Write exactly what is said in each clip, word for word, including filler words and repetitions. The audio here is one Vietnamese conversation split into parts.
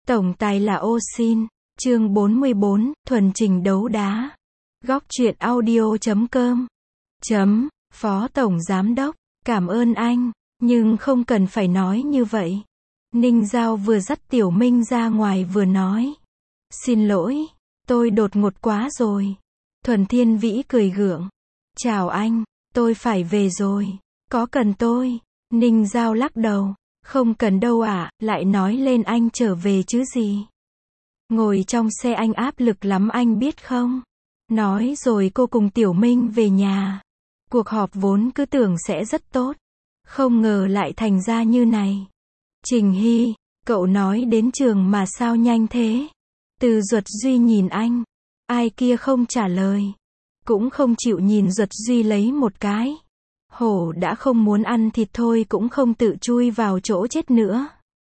Tổng tài là ô xin, chương bốn mươi bốn, thuần trình đấu đá. Góc truyện audio chấm com. Chấm, Phó Tổng Giám Đốc, cảm ơn anh, nhưng không cần phải nói như vậy. Ninh Giao vừa dắt Tiểu Minh ra ngoài vừa nói. Xin lỗi, tôi đột ngột quá rồi. Thuần Thiên Vĩ cười gượng. Chào anh, tôi phải về rồi. Có cần tôi? Ninh Giao lắc đầu. Không cần đâu ạ, lại nói lên anh trở về chứ gì. Ngồi trong xe anh áp lực lắm anh biết không? Nói rồi cô cùng Tiểu Minh về nhà. Cuộc họp vốn cứ tưởng sẽ rất tốt. Không ngờ lại thành ra như này. Trình Hy, cậu nói đến trường mà sao nhanh thế? Từ Duật Duy nhìn anh. Ai kia không trả lời. Cũng không chịu nhìn Duật Duy lấy một cái. Hổ đã không muốn ăn thịt thôi cũng không tự chui vào chỗ chết nữa.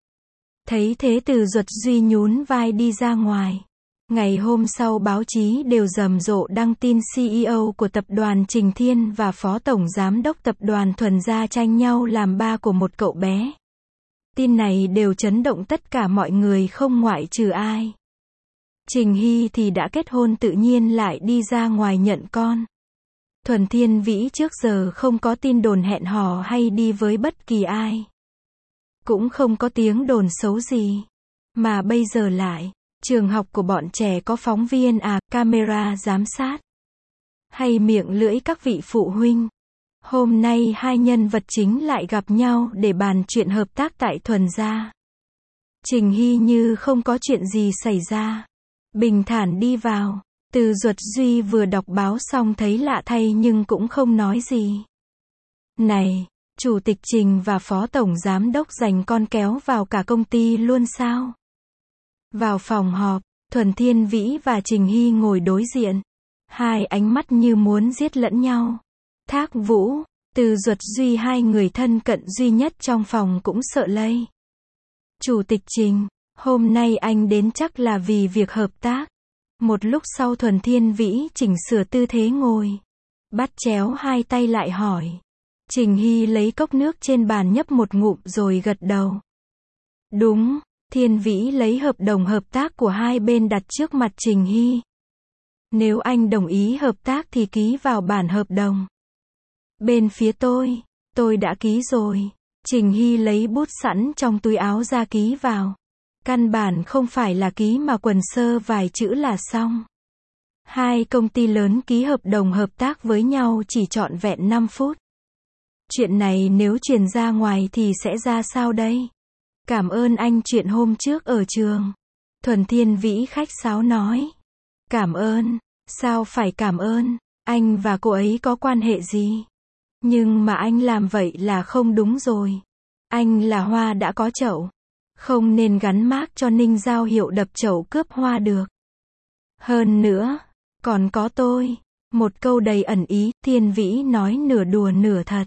Thấy thế Từ Duật Duy nhún vai đi ra ngoài. Ngày hôm sau báo chí đều rầm rộ đăng tin xê e ô của tập đoàn Trình Thiên và Phó Tổng Giám đốc tập đoàn Thuần Gia tranh nhau làm ba của một cậu bé. Tin này đều chấn động tất cả mọi người không ngoại trừ ai. Trình Hy thì đã kết hôn tự nhiên lại đi ra ngoài nhận con. Thuần Thiên Vĩ trước giờ không có tin đồn hẹn hò hay đi với bất kỳ ai. Cũng không có tiếng đồn xấu gì. Mà bây giờ lại, trường học của bọn trẻ có phóng viên à, camera giám sát. Hay miệng lưỡi các vị phụ huynh. Hôm nay hai nhân vật chính lại gặp nhau để bàn chuyện hợp tác tại Thuần Gia. Trình Hy như không có chuyện gì xảy ra. Bình thản đi vào. Từ Duật Duy vừa đọc báo xong thấy lạ thay nhưng cũng không nói gì. Này, Chủ tịch Trình và Phó Tổng Giám đốc dành con kéo vào cả công ty luôn sao? Vào phòng họp, Thuần Thiên Vĩ và Trình Hy ngồi đối diện. Hai ánh mắt như muốn giết lẫn nhau. Thác Vũ, Từ Duật Duy hai người thân cận duy nhất trong phòng cũng sợ lây. Chủ tịch Trình, hôm nay anh đến chắc là vì việc hợp tác. Một lúc sau Thuần Thiên Vĩ chỉnh sửa tư thế ngồi. Bắt chéo hai tay lại hỏi. Trình Hy lấy cốc nước trên bàn nhấp một ngụm rồi gật đầu. Đúng, Thiên Vĩ lấy hợp đồng hợp tác của hai bên đặt trước mặt Trình Hy. Nếu anh đồng ý hợp tác thì ký vào bản hợp đồng. Bên phía tôi, tôi đã ký rồi. Trình Hy lấy bút sẵn trong túi áo ra ký vào. Căn bản không phải là ký mà quần sơ vài chữ là xong. Hai công ty lớn ký hợp đồng hợp tác với nhau chỉ trọn vẹn năm phút. Chuyện này nếu truyền ra ngoài thì sẽ ra sao đây? Cảm ơn anh chuyện hôm trước ở trường. Thuần Thiên Vĩ khách sáo nói. Cảm ơn, sao phải cảm ơn, anh và cô ấy có quan hệ gì? Nhưng mà anh làm vậy là không đúng rồi. Anh là hoa đã có chậu. Không nên gắn mác cho Ninh Giao hiệu đập chậu cướp hoa được. Hơn nữa, còn có tôi. Một câu đầy ẩn ý, Thiên Vĩ nói nửa đùa nửa thật.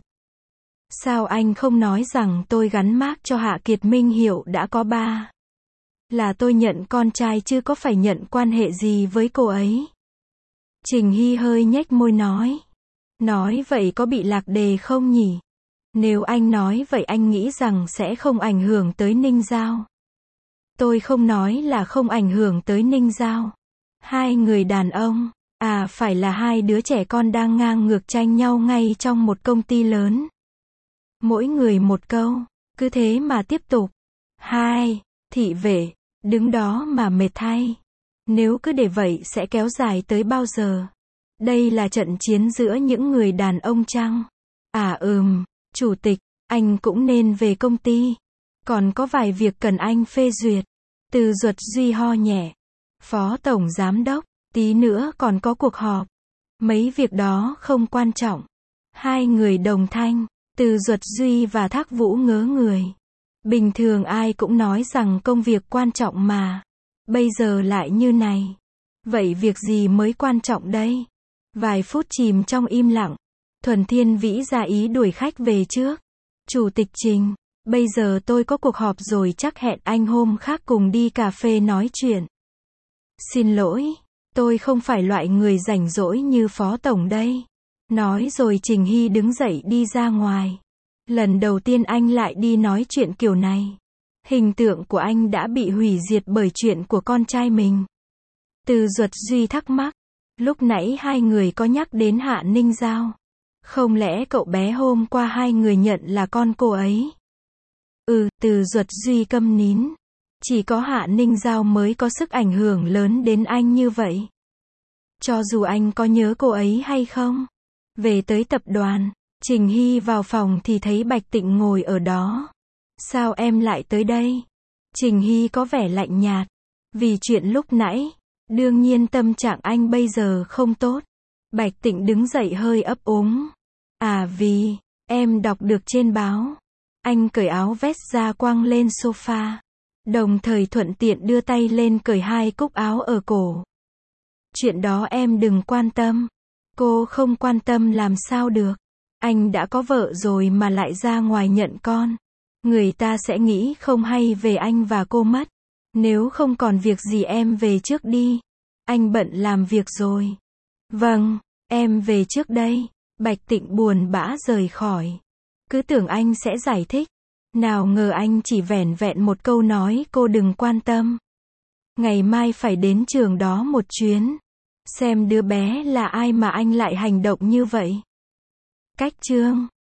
Sao anh không nói rằng tôi gắn mác cho Hạ Kiệt Minh hiệu đã có ba? Là tôi nhận con trai chứ có phải nhận quan hệ gì với cô ấy? Trình Hy hơi nhếch môi nói. Nói vậy có bị lạc đề không nhỉ? Nếu anh nói vậy anh nghĩ rằng sẽ không ảnh hưởng tới Ninh Giao. Tôi không nói là không ảnh hưởng tới Ninh Giao. Hai người đàn ông, à phải là hai đứa trẻ con đang ngang ngược tranh nhau ngay trong một công ty lớn. Mỗi người một câu, cứ thế mà tiếp tục. Hai, thị vệ, đứng đó mà mệt thay. Nếu cứ để vậy sẽ kéo dài tới bao giờ? Đây là trận chiến giữa những người đàn ông chăng? À ừm. Chủ tịch, anh cũng nên về công ty. Còn có vài việc cần anh phê duyệt. Từ Duật Duy ho nhẹ. Phó Tổng Giám đốc, tí nữa còn có cuộc họp. Mấy việc đó không quan trọng. Hai người đồng thanh. Từ Duật Duy và Thác Vũ ngớ người. Bình thường ai cũng nói rằng công việc quan trọng mà. Bây giờ lại như này. Vậy việc gì mới quan trọng đây? Vài phút chìm trong im lặng. Thuần Thiên Vĩ ra ý đuổi khách về trước. Chủ tịch Trình, bây giờ tôi có cuộc họp rồi chắc hẹn anh hôm khác cùng đi cà phê nói chuyện. Xin lỗi, tôi không phải loại người rảnh rỗi như Phó Tổng đây. Nói rồi Trình Hy đứng dậy đi ra ngoài. Lần đầu tiên anh lại đi nói chuyện kiểu này. Hình tượng của anh đã bị hủy diệt bởi chuyện của con trai mình. Từ Duật Duy thắc mắc. Lúc nãy hai người có nhắc đến Hạ Ninh Giao. Không lẽ cậu bé hôm qua hai người nhận là con cô ấy? Ừ, Từ Duật Duy câm nín. Chỉ có Hạ Ninh Giao mới có sức ảnh hưởng lớn đến anh như vậy. Cho dù anh có nhớ cô ấy hay không. Về tới tập đoàn, Trình Hy vào phòng thì thấy Bạch Tịnh ngồi ở đó. Sao em lại tới đây? Trình Hy có vẻ lạnh nhạt. Vì chuyện lúc nãy. Đương nhiên tâm trạng anh bây giờ không tốt. Bạch Tịnh đứng dậy hơi ấp úng. À vì, em đọc được trên báo. Anh cởi áo vest ra quăng lên sofa. Đồng thời thuận tiện đưa tay lên cởi hai cúc áo ở cổ. Chuyện đó em đừng quan tâm. Cô không quan tâm làm sao được. Anh đã có vợ rồi mà lại ra ngoài nhận con. Người ta sẽ nghĩ không hay về anh và cô mất. Nếu không còn việc gì em về trước đi. Anh bận làm việc rồi. Vâng, em về trước đây. Bạch Tịnh buồn bã rời khỏi. Cứ tưởng anh sẽ giải thích. Nào ngờ anh chỉ vẻn vẹn một câu nói cô đừng quan tâm. Ngày mai phải đến trường đó một chuyến. Xem đứa bé là ai mà anh lại hành động như vậy. Cách chương